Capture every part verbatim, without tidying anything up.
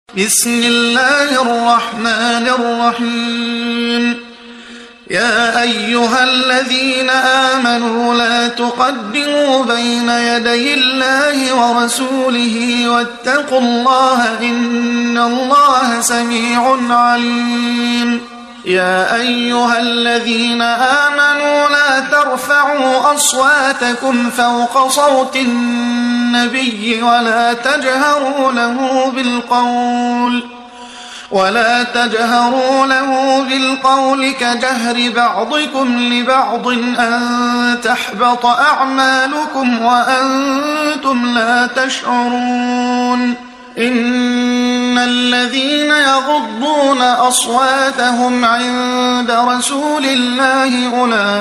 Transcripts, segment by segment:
بسم الله الرحمن الرحيم. يا أيها الذين آمنوا لا تقدموا بين يدي الله ورسوله واتقوا الله إن الله سميع عليم. يا أيها الذين آمنوا لا ترفعوا أصواتكم فوق صوت النبي ولا تجهروا له بالقول ولا تجهروا له بالقول كجهر بعضكم لبعض أن تحبط أعمالكم وأنتم لا تشعرون. إن الذين يغضون أصواتهم عند رسول الله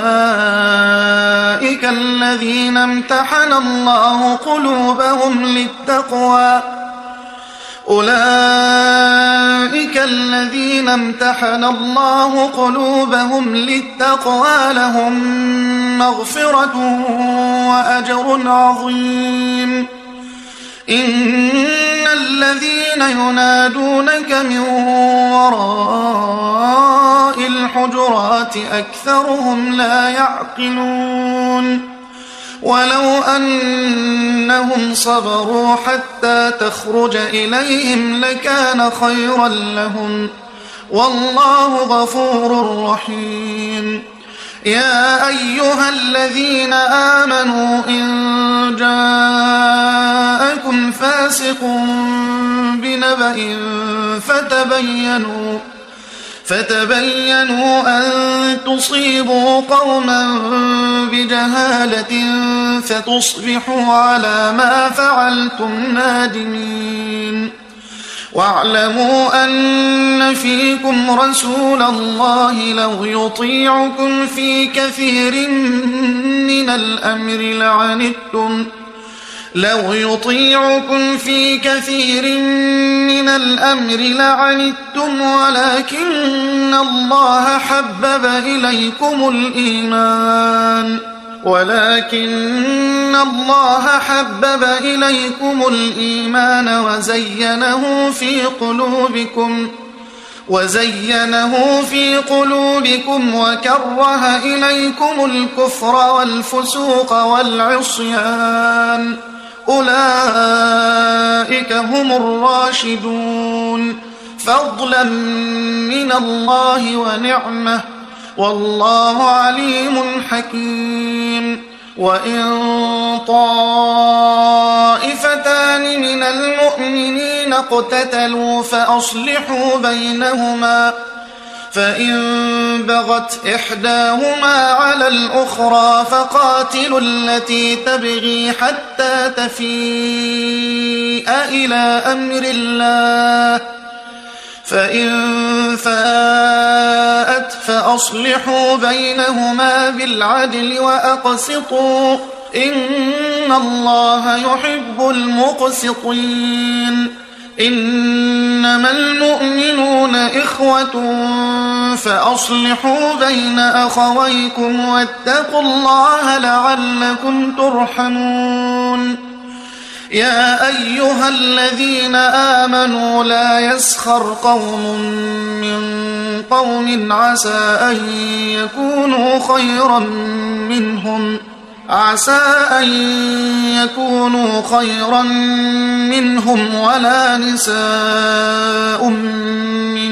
أولئك الذين امتحن الله قلوبهم للتقوى أولئك الذين امتحن الله قلوبهم للتقوى لهم مغفرة وأجر عظيم. إن الذين ينادونك من وراء الحجرات أكثرهم لا يعقلون. ولو أنهم صبروا حتى تخرج إليهم لكان خيرا لهم والله غفور رحيم. يا أيها الذين آمنوا إن جاءكم فاسق بنبأ فتبينوا فتبينوا أن تصيبوا قوما بجهالة فتصبحوا على ما فعلتم نادمين. واعلموا أن فيكم رسول الله لو يطيعكم في كثير من الأمر لعنتم لو يطيعكم في كثير من الأمر لعنتم ولكن الله حبب إليكم الإيمان ولكن الله حبب إليكم الإيمان وزينه في قلوبكم وزينه في قلوبكم وكره إليكم الكفر والفسوق والعصيان أولئك هم الراشدون فضلا من الله ونعمة والله عليم حكيم. وإن طائفتان من المؤمنين اقتتلوا فأصلحوا بينهما فإن بغت إحداهما على الأخرى فقاتلوا التي تبغي حتى تفيء إلى أمر الله فإن فاءت فأصلحوا بينهما بالعدل وأقسطوا إن الله يحب المقسطين. إنما المؤمنون إخوة فأصلحوا بين أخويكم واتقوا الله لعلكم ترحمون. يا أيها الذين آمنوا لا يسخر قوم من قوم عسى أن يكونوا خيرا منهم عسى أن يكونوا خيرا منهم ولا نساء من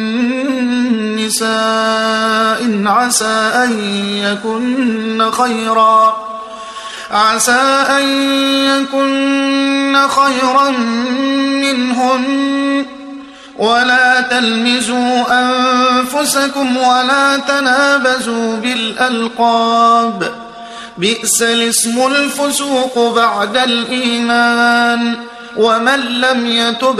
نساء عسى أن يكن خيرا عسى أن يكن خيرا منهم ولا تلمزوا أنفسكم ولا تنابزوا بالألقاب بئس الاسم الفسوق بعد الإيمان ومن لم يتب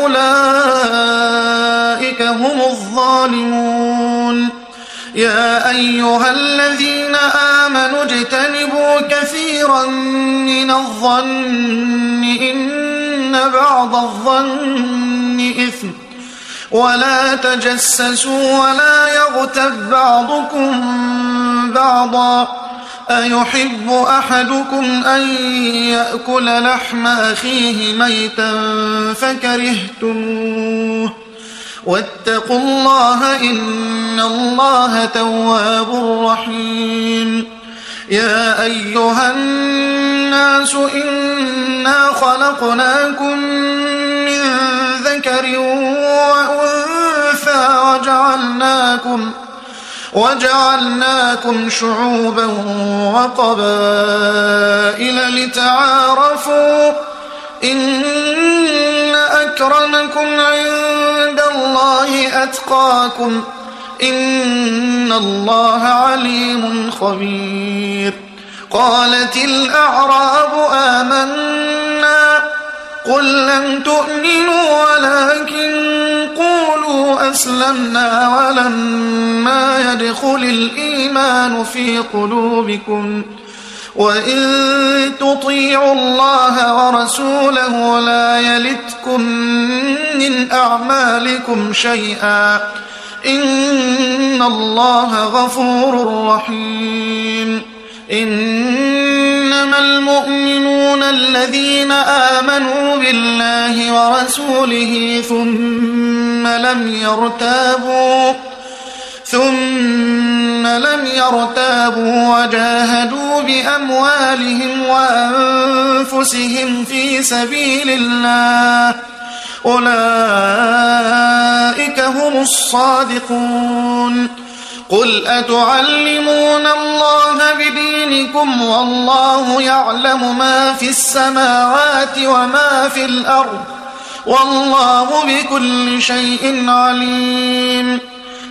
فأولئك هم الظالمون. يا أيها الذين آمنوا اجتنبوا كثيرا من الظن إن بعض الظن إثم ولا تجسسوا ولا يغتب بعضكم بعضا أيحب أحدكم أن يأكل لحم أخيه ميتا فكرهتموه واتقوا الله إن الله تواب رحيم يا أيها الناس إنا خلقناكم من ذكر وأنثى وجعلناكم وجعلناكم شعوبا وقبائل لتعارفوا إن أكرمكم عند الله أتقاكم إن الله عليم خبير قالت الأعراب آمنا قل لم تؤمنوا ولكن قولوا أسلمنا ولما يدخل الإيمان في قلوبكم وإن تطيعوا الله ورسوله لا يلتكم من أعمالكم شيئا إن الله غفور رحيم إنما المؤمنون الذين آمنوا بالله ورسوله ثم لم يرتابوا ثم لم يرتابوا وجاهدوا بأموالهم وأنفسهم في سبيل الله أولئك هم الصادقون قل أتعلمون الله بدينكم والله يعلم ما في السماوات وما في الأرض والله بكل شيء عليم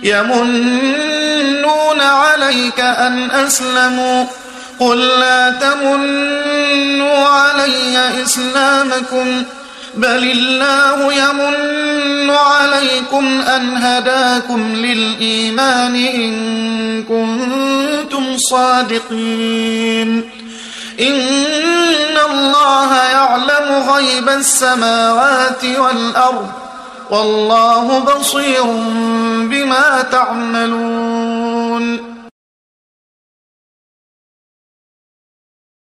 يمنون عليك أن أسلموا قل لا تمنوا علي إسلامكم بل الله يمن عليكم أن هداكم للإيمان إن كنتم صادقين إن الله يعلم غيب السماوات والأرض والله بصير بما تعملون